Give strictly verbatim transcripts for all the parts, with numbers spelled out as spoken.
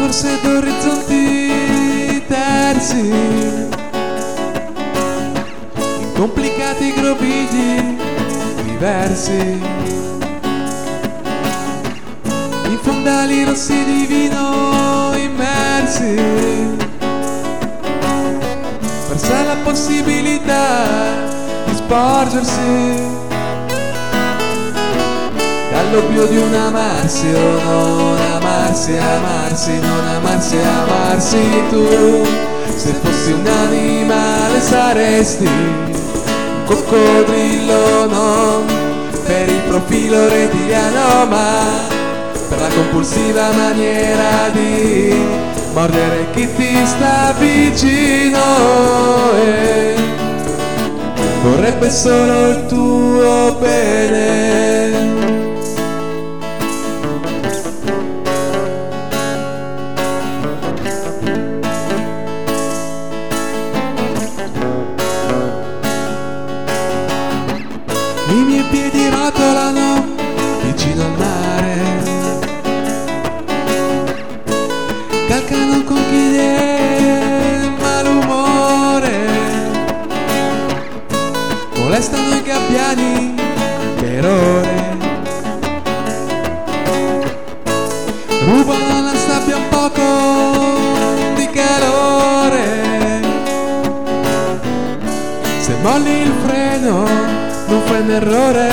forse d'orizzonti terzi, in complicati grovigli diversi, in fondali rossi di vino immersi, persa la possibilità di sporgersi all'oblio di un amarsi o non amarsi, amarsi, non amarsi, amarsi. Tu, se fossi un animale saresti un coccodrillo, non per il profilo rettiliano, ma per la compulsiva maniera di mordere chi ti sta vicino e vorrebbe solo il tuo bene. I miei piedi rotolano vicino al mare, calcano con chi è il malumore, molestano i gabbiani per ore, rubano alla sabbia un poco di calore. Se molli il freno non fai un errore,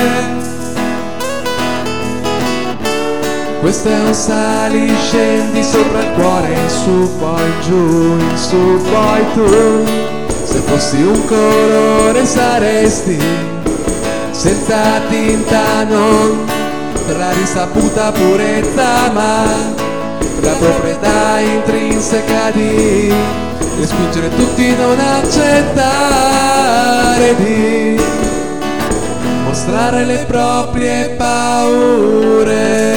questo è un sali scendi sopra il cuore, in su poi giù, in su poi tu. Se fossi un colore saresti senza tinta, non per la risaputa purezza, ma per la proprietà intrinseca di respingere tutti, non accettare di mostrare le proprie paure.